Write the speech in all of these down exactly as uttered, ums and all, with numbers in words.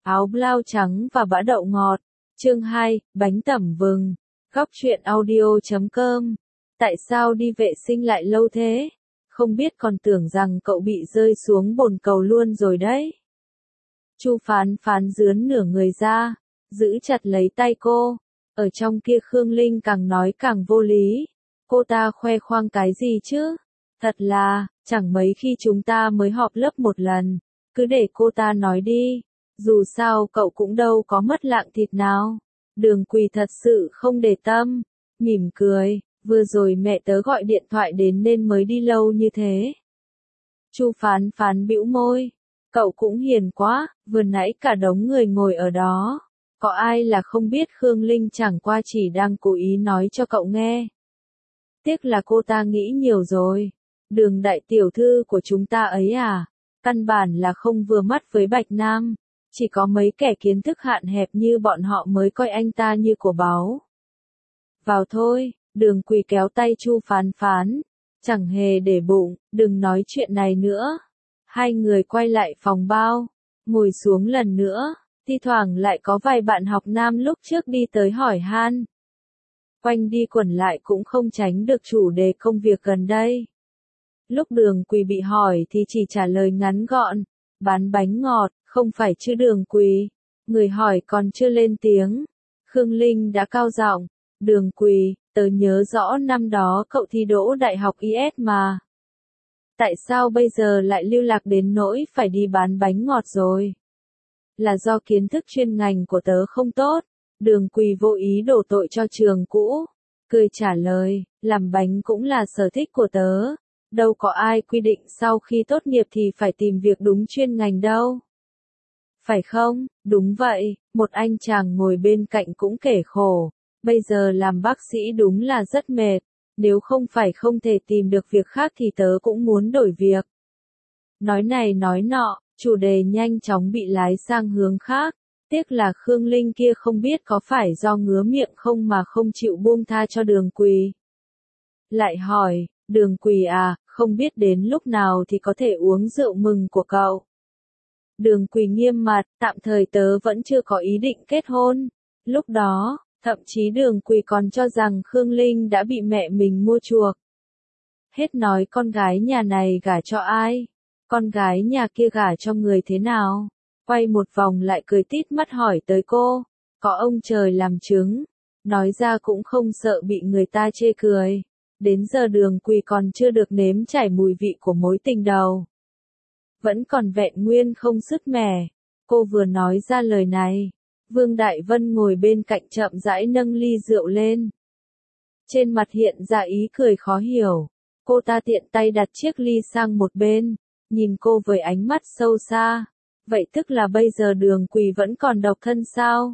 áo blau trắng và bã đậu ngọt. Chương hai, bánh tẩm vừng. Góc truyện audio chấm com. Tại sao đi vệ sinh lại lâu thế? Không biết còn tưởng rằng cậu bị rơi xuống bồn cầu luôn rồi đấy. Chu Phán Phán dướn nửa người ra, giữ chặt lấy tay cô. Ở trong kia Khương Linh càng nói càng vô lý. Cô ta khoe khoang cái gì chứ? Thật là, chẳng mấy khi chúng ta mới họp lớp một lần. Cứ để cô ta nói đi. Dù sao cậu cũng đâu có mất lạng thịt nào. Đường Quỳ thật sự không để tâm. Mỉm cười, vừa rồi mẹ tớ gọi điện thoại đến nên mới đi lâu như thế. Chu Phán Phán bĩu môi. Cậu cũng hiền quá, vừa nãy cả đống người ngồi ở đó. Có ai là không biết Khương Linh chẳng qua chỉ đang cố ý nói cho cậu nghe. Tiếc là cô ta nghĩ nhiều rồi. Đường đại tiểu thư của chúng ta ấy à, căn bản là không vừa mắt với Bạch Nam. Chỉ có mấy kẻ kiến thức hạn hẹp như bọn họ mới coi anh ta như của báu. Vào thôi, Đường Quỳ kéo tay Chu Phán Phán. Chẳng hề để bụng, đừng nói chuyện này nữa. Hai người quay lại phòng bao, ngồi xuống lần nữa. Thi thoảng lại có vài bạn học nam lúc trước đi tới hỏi han. Quanh đi quẩn lại cũng không tránh được chủ đề công việc gần đây. Lúc Đường Quỳ bị hỏi thì chỉ trả lời ngắn gọn, bán bánh ngọt, không phải chứ Đường Quỳ. Người hỏi còn chưa lên tiếng. Khương Linh đã cao giọng, Đường Quỳ, tớ nhớ rõ năm đó cậu thi đỗ đại học i ét mà. Tại sao bây giờ lại lưu lạc đến nỗi phải đi bán bánh ngọt rồi? Là do kiến thức chuyên ngành của tớ không tốt. Đường Quỳ vô ý đổ tội cho trường cũ. Cười trả lời, làm bánh cũng là sở thích của tớ. Đâu có ai quy định sau khi tốt nghiệp thì phải tìm việc đúng chuyên ngành đâu. Phải không? Đúng vậy, một anh chàng ngồi bên cạnh cũng kể khổ. Bây giờ làm bác sĩ đúng là rất mệt. Nếu không phải không thể tìm được việc khác thì tớ cũng muốn đổi việc. Nói này nói nọ, chủ đề nhanh chóng bị lái sang hướng khác. Tiếc là Khương Linh kia không biết có phải do ngứa miệng không mà không chịu buông tha cho Đường Quỳ. Lại hỏi, Đường Quỳ à, không biết đến lúc nào thì có thể uống rượu mừng của cậu. Đường Quỳ nghiêm mặt, tạm thời tớ vẫn chưa có ý định kết hôn. Lúc đó, thậm chí Đường Quỳ còn cho rằng Khương Linh đã bị mẹ mình mua chuộc. Hết nói con gái nhà này gả cho ai, con gái nhà kia gả cho người thế nào. Quay một vòng lại cười tít mắt hỏi tới cô, có ông trời làm chứng, nói ra cũng không sợ bị người ta chê cười. Đến giờ Đường Quỳ còn chưa được nếm trải mùi vị của mối tình đầu. Vẫn còn vẹn nguyên không sứt mẻ. Cô vừa nói ra lời này, Vương Đại Vân ngồi bên cạnh chậm rãi nâng ly rượu lên. Trên mặt hiện ra ý cười khó hiểu. Cô ta tiện tay đặt chiếc ly sang một bên, nhìn cô với ánh mắt sâu xa. Vậy tức là bây giờ Đường Quỳ vẫn còn độc thân sao?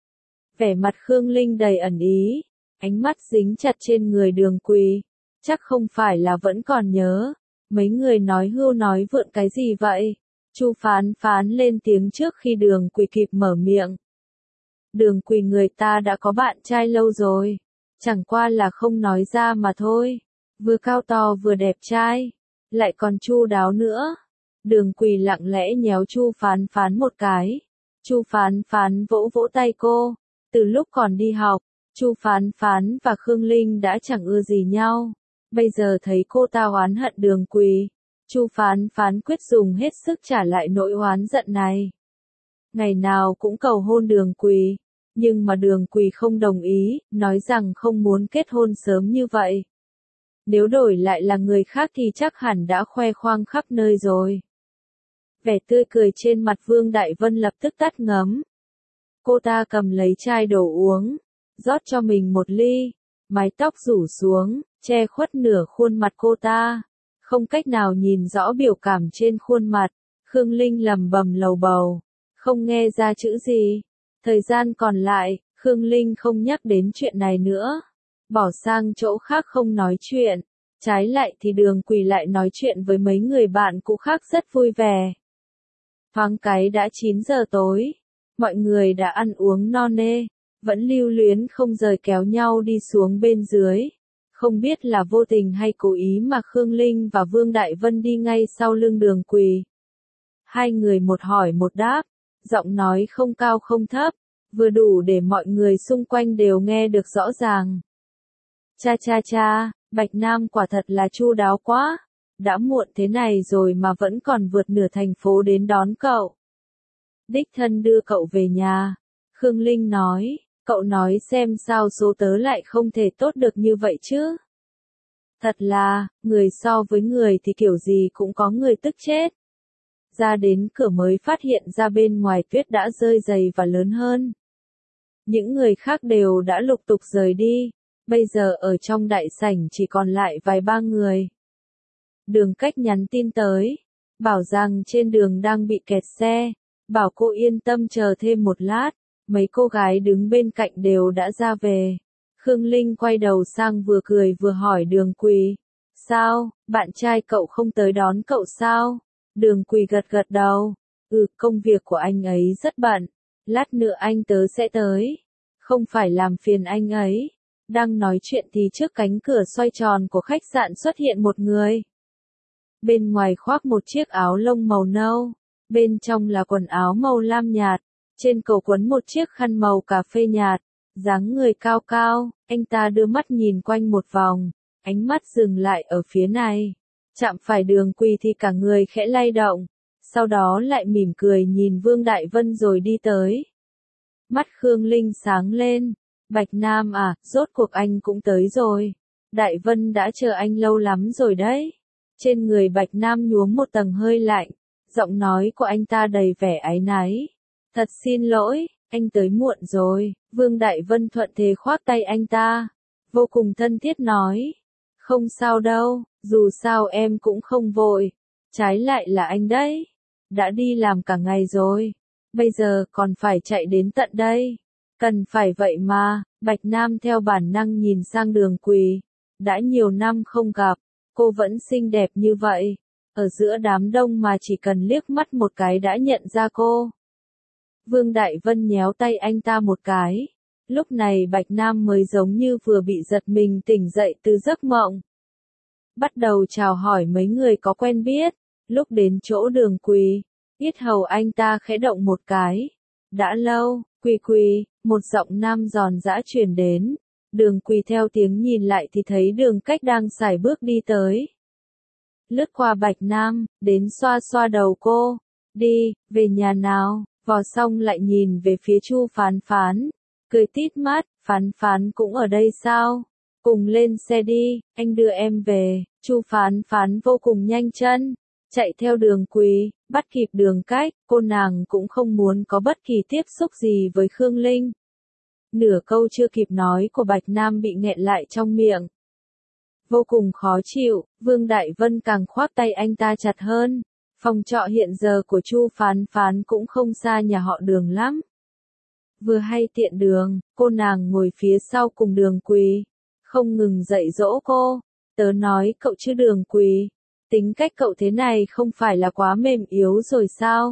Vẻ mặt Khương Linh đầy ẩn ý, ánh mắt dính chặt trên người Đường Quỳ. Chắc không phải là vẫn còn nhớ. Mấy người nói hưu nói vượn cái gì vậy? Chu Phán Phán lên tiếng trước khi Đường Quỳ kịp mở miệng. Đường Quỳ người ta đã có bạn trai lâu rồi. Chẳng qua là không nói ra mà thôi. Vừa cao to vừa đẹp trai. Lại còn chu đáo nữa. Đường Quỳ lặng lẽ nhéo Chu Phán Phán một cái. Chu Phán Phán vỗ vỗ tay cô. Từ lúc còn đi học, Chu Phán Phán và Khương Linh đã chẳng ưa gì nhau. Bây giờ thấy cô ta oán hận Đường Quỳ, Chu Phán Phán quyết dùng hết sức trả lại nỗi oán giận này. Ngày nào cũng cầu hôn Đường Quỳ, nhưng mà Đường Quỳ không đồng ý, nói rằng không muốn kết hôn sớm như vậy. Nếu đổi lại là người khác thì chắc hẳn đã khoe khoang khắp nơi rồi. Vẻ tươi cười trên mặt Vương Đại Vân lập tức tắt ngấm. Cô ta cầm lấy chai đồ uống, rót cho mình một ly, mái tóc rủ xuống, che khuất nửa khuôn mặt cô ta. Không cách nào nhìn rõ biểu cảm trên khuôn mặt. Khương Linh lầm bầm lầu bầu, không nghe ra chữ gì. Thời gian còn lại, Khương Linh không nhắc đến chuyện này nữa. Bỏ sang chỗ khác không nói chuyện. Trái lại thì Đường Quỳ lại nói chuyện với mấy người bạn cũ khác rất vui vẻ. Thoáng cái đã chín giờ tối. Mọi người đã ăn uống no nê. Vẫn lưu luyến không rời kéo nhau đi xuống bên dưới. Không biết là vô tình hay cố ý mà Khương Linh và Vương Đại Vân đi ngay sau lưng Đường Quỳ. Hai người một hỏi một đáp. Giọng nói không cao không thấp, vừa đủ để mọi người xung quanh đều nghe được rõ ràng. Cha cha cha, Bạch Nam quả thật là chu đáo quá. Đã muộn thế này rồi mà vẫn còn vượt nửa thành phố đến đón cậu. Đích thân đưa cậu về nhà. Khương Linh nói, cậu nói xem sao số tớ lại không thể tốt được như vậy chứ. Thật là, người so với người thì kiểu gì cũng có người tức chết. Ra đến cửa mới phát hiện ra bên ngoài tuyết đã rơi dày và lớn hơn. Những người khác đều đã lục tục rời đi, bây giờ ở trong đại sảnh chỉ còn lại vài ba người. Đường Cách nhắn tin tới, bảo rằng trên đường đang bị kẹt xe, bảo cô yên tâm chờ thêm một lát, mấy cô gái đứng bên cạnh đều đã ra về. Khương Linh quay đầu sang vừa cười vừa hỏi Đường Quỳ, sao, bạn trai cậu không tới đón cậu sao? Đường Quỳ gật gật đầu, ừ, công việc của anh ấy rất bận, lát nữa anh tớ sẽ tới, không phải làm phiền anh ấy. Đang nói chuyện thì trước cánh cửa xoay tròn của khách sạn xuất hiện một người. Bên ngoài khoác một chiếc áo lông màu nâu, bên trong là quần áo màu lam nhạt, trên cổ quấn một chiếc khăn màu cà phê nhạt, dáng người cao cao, anh ta đưa mắt nhìn quanh một vòng, ánh mắt dừng lại ở phía này. Chạm phải Đường Quỳ thì cả người khẽ lay động, sau đó lại mỉm cười nhìn Vương Đại Vân rồi đi tới. Mắt Khương Linh sáng lên, Bạch Nam à, rốt cuộc anh cũng tới rồi. Đại Vân đã chờ anh lâu lắm rồi đấy. Trên người Bạch Nam nhuốm một tầng hơi lạnh, giọng nói của anh ta đầy vẻ áy náy. Thật xin lỗi, anh tới muộn rồi. Vương Đại Vân thuận thế khoác tay anh ta, vô cùng thân thiết nói. Không sao đâu, dù sao em cũng không vội. Trái lại là anh đấy. Đã đi làm cả ngày rồi, bây giờ còn phải chạy đến tận đây. Cần phải vậy mà, Bạch Nam theo bản năng nhìn sang Đường Quỳ. Đã nhiều năm không gặp, cô vẫn xinh đẹp như vậy. Ở giữa đám đông mà chỉ cần liếc mắt một cái đã nhận ra cô. Vương Đại Vân nhéo tay anh ta một cái. Lúc này Bạch Nam mới giống như vừa bị giật mình tỉnh dậy từ giấc mộng. Bắt đầu chào hỏi mấy người có quen biết. Lúc đến chỗ Đường Quỳ, yết hầu anh ta khẽ động một cái. Đã lâu, Quỳ Quỳ, một giọng nam giòn giã truyền đến. Đường Quỳ theo tiếng nhìn lại thì thấy Đường Cách đang sải bước đi tới. Lướt qua Bạch Nam, đến xoa xoa đầu cô. Đi, về nhà nào, vò xong lại nhìn về phía Chu Phán Phán. Cười tít mắt, Phán Phán cũng ở đây sao? Cùng lên xe đi, anh đưa em về. Chu Phán Phán vô cùng nhanh chân, chạy theo Đường Quỳ, bắt kịp Đường Cách. Cô nàng cũng không muốn có bất kỳ tiếp xúc gì với Khương Linh. Nửa câu chưa kịp nói của Bạch Nam bị nghẹn lại trong miệng. Vô cùng khó chịu, Vương Đại Vân càng khoác tay anh ta chặt hơn. Phòng trọ hiện giờ của Chu Phán Phán cũng không xa nhà họ Đường lắm. Vừa hay tiện đường, cô nàng ngồi phía sau cùng Đường Quỳ, không ngừng dạy dỗ cô. Tớ nói cậu chứ Đường Quỳ, tính cách cậu thế này không phải là quá mềm yếu rồi sao?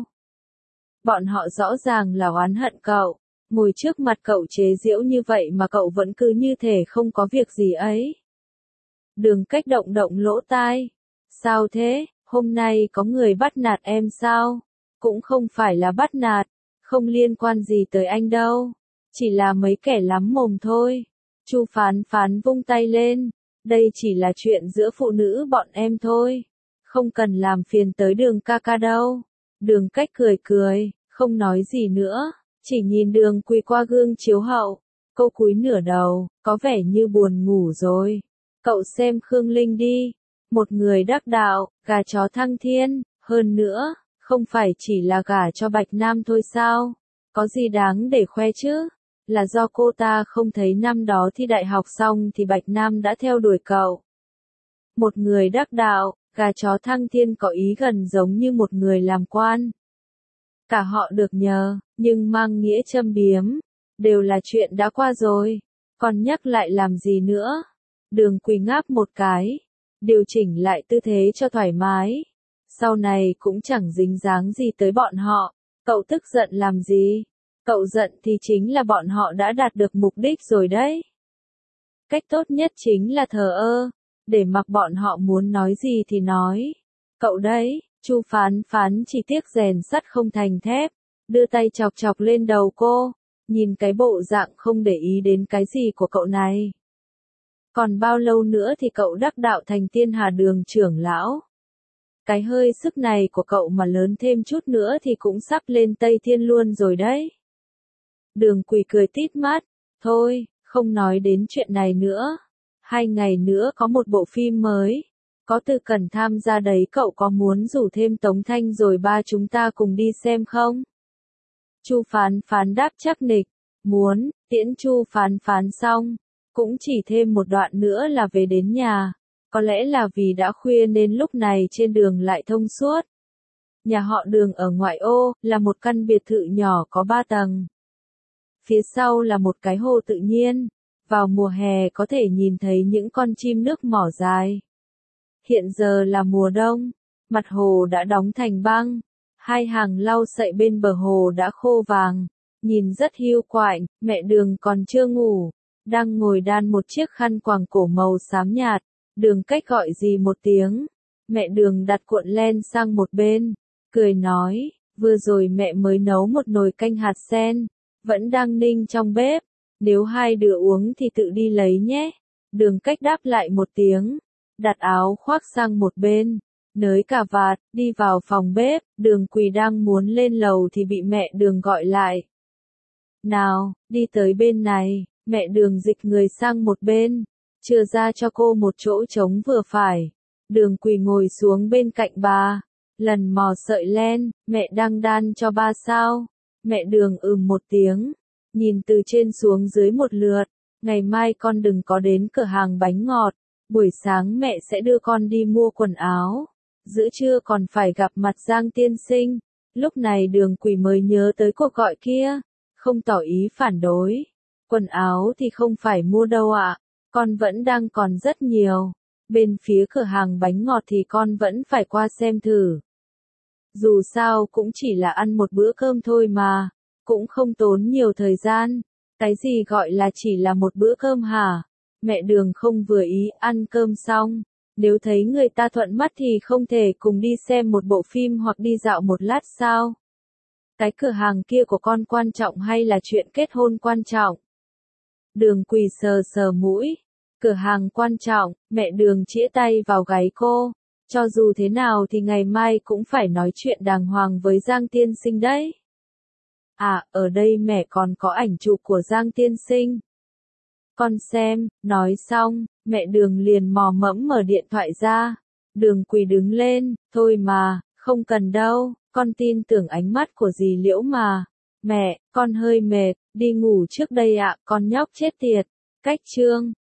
Bọn họ rõ ràng là oán hận cậu, ngồi trước mặt cậu chế giễu như vậy mà cậu vẫn cứ như thể không có việc gì ấy. Đường Cách động động lỗ tai. Sao thế, hôm nay có người bắt nạt em sao? Cũng không phải là bắt nạt, không liên quan gì tới anh đâu. Chỉ là mấy kẻ lắm mồm thôi. Chu Phán Phán vung tay lên. Đây chỉ là chuyện giữa phụ nữ bọn em thôi. Không cần làm phiền tới Đường ca ca đâu. Đường Cách cười cười, không nói gì nữa. Chỉ nhìn Đường Quỳ qua gương chiếu hậu. Cô cúi nửa đầu, có vẻ như buồn ngủ rồi. Cậu xem Khương Linh đi. Một người đắc đạo, gà chó thăng thiên. Hơn nữa, không phải chỉ là gả cho Bạch Nam thôi sao? Có gì đáng để khoe chứ? Là do cô ta không thấy năm đó thi đại học xong thì Bạch Nam đã theo đuổi cậu. Một người đắc đạo, gà chó thăng thiên có ý gần giống như một người làm quan. Cả họ được nhờ, nhưng mang nghĩa châm biếm. Đều là chuyện đã qua rồi. Còn nhắc lại làm gì nữa? Đường Quỳ ngáp một cái. Điều chỉnh lại tư thế cho thoải mái. Sau này cũng chẳng dính dáng gì tới bọn họ. Cậu tức giận làm gì? Cậu giận thì chính là bọn họ đã đạt được mục đích rồi đấy. Cách tốt nhất chính là thờ ơ. Để mặc bọn họ muốn nói gì thì nói. Cậu đấy, Chu Phán Phán chỉ tiếc rèn sắt không thành thép. đưa tay chọc chọc lên đầu cô, nhìn cái bộ dạng không để ý đến cái gì của cậu này. Còn bao lâu nữa thì cậu đắc đạo thành Tiên Hà Đường trưởng lão? Cái hơi sức này của cậu mà lớn thêm chút nữa thì cũng sắp lên Tây Thiên luôn rồi đấy. Đường Quỳ cười tít mắt, thôi, không nói đến chuyện này nữa. Hai ngày nữa có một bộ phim mới, có Từ Cẩn tham gia đấy, cậu có muốn rủ thêm Tống Thanh rồi ba chúng ta cùng đi xem không? Chu Phán Phán đáp chắc nịch, muốn. Tiễn Chu Phán Phán xong, cũng chỉ thêm một đoạn nữa là về đến nhà. Có lẽ là vì đã khuya nên lúc này trên đường lại thông suốt. Nhà họ Đường ở ngoại ô, là một căn biệt thự nhỏ có ba tầng. Phía sau là một cái hồ tự nhiên, vào mùa hè có thể nhìn thấy những con chim nước mỏ dài. Hiện giờ là mùa đông, mặt hồ đã đóng thành băng, hai hàng lau sậy bên bờ hồ đã khô vàng, nhìn rất hiu quạnh. Mẹ Đường còn chưa ngủ, đang ngồi đan một chiếc khăn quàng cổ màu xám nhạt. Đường Cách gọi gì một tiếng, mẹ Đường đặt cuộn len sang một bên, cười nói, vừa rồi mẹ mới nấu một nồi canh hạt sen, vẫn đang ninh trong bếp, nếu hai đứa uống thì tự đi lấy nhé. Đường Cách đáp lại một tiếng, đặt áo khoác sang một bên, nới cà vạt, đi vào phòng bếp. Đường Quỳ đang muốn lên lầu thì bị mẹ Đường gọi lại. Nào, đi tới bên này. Mẹ Đường dịch người sang một bên, chừa ra cho cô một chỗ trống vừa phải. Đường Quỳ ngồi xuống bên cạnh bà, lần mò sợi len. Mẹ đang đan cho ba sao? Mẹ Đường ừm một tiếng, nhìn từ trên xuống dưới một lượt. Ngày mai con đừng có đến cửa hàng bánh ngọt, buổi sáng mẹ sẽ đưa con đi mua quần áo, giữa trưa còn phải gặp mặt Giang tiên sinh. Lúc này Đường Quỳ mới nhớ tới cuộc gọi kia, không tỏ ý phản đối. Quần áo thì không phải mua đâu ạ, con vẫn đang còn rất nhiều. Bên phía cửa hàng bánh ngọt thì con vẫn phải qua xem thử. Dù sao cũng chỉ là ăn một bữa cơm thôi mà, cũng không tốn nhiều thời gian. Cái gì gọi là chỉ là một bữa cơm hả? Mẹ Đường không vừa ý. Ăn cơm xong, nếu thấy người ta thuận mắt thì không thể cùng đi xem một bộ phim hoặc đi dạo một lát sao? Cái cửa hàng kia của con quan trọng hay là chuyện kết hôn quan trọng? Đường Quỳ sờ sờ mũi. Cửa hàng quan trọng. Mẹ Đường chĩa tay vào gáy cô. Cho dù thế nào thì ngày mai cũng phải nói chuyện đàng hoàng với Giang tiên sinh đấy. À, ở đây mẹ còn có ảnh chụp của Giang tiên sinh. Con xem. Nói xong, mẹ Đường liền mò mẫm mở điện thoại ra. Đường Quỳ đứng lên, thôi mà, không cần đâu, con tin tưởng ánh mắt của dì Liễu mà. Mẹ, con hơi mệt, đi ngủ trước đây ạ. Con nhóc chết tiệt. Cách chương